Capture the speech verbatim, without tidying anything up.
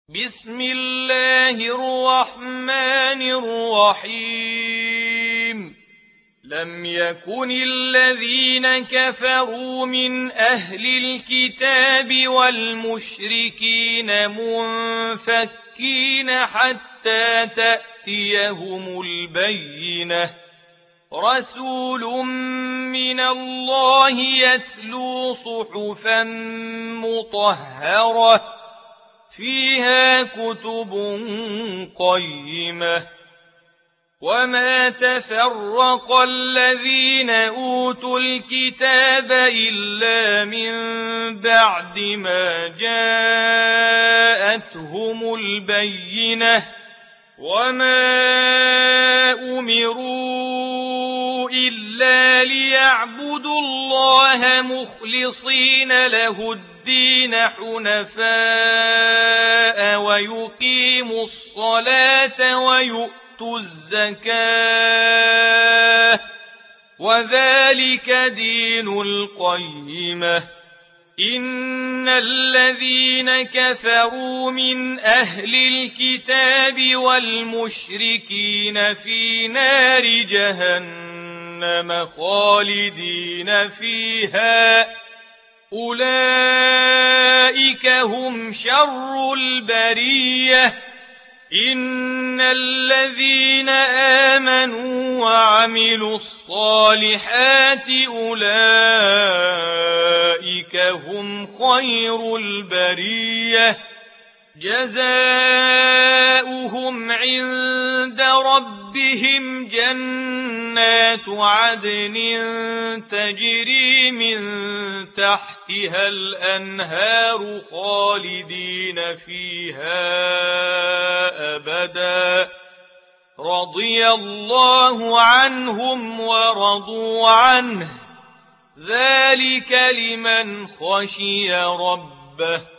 بسم الله الرحمن الرحيم لم يكن الذين كفروا من أهل الكتاب والمشركين منفكين حتى تأتيهم البينة رسول من الله يتلو صحفا مطهرة فيها كتب قيمة وما تفرق الذين أوتوا الكتاب إلا من بعد ما جاءتهم البينة وما أمروا إلا ليعبدوا الله مخلصين له الدين حنفاء ويقيموا الصلاة ويؤتوا الزكاة وذلك دين القيمة إن الذين كفروا من أهل الكتاب والمشركين في نار جهنم خالدين فيها أولئك هم شر البرية إن الذين آمنوا وعملوا الصالحات أولئك هم خير البرية جزاؤهم عند ربهم جنات عدن تجري من تحتها الأنهار خالدين فيها أبدا رضي الله عنهم ورضوا عنه ذلك لمن خشي ربه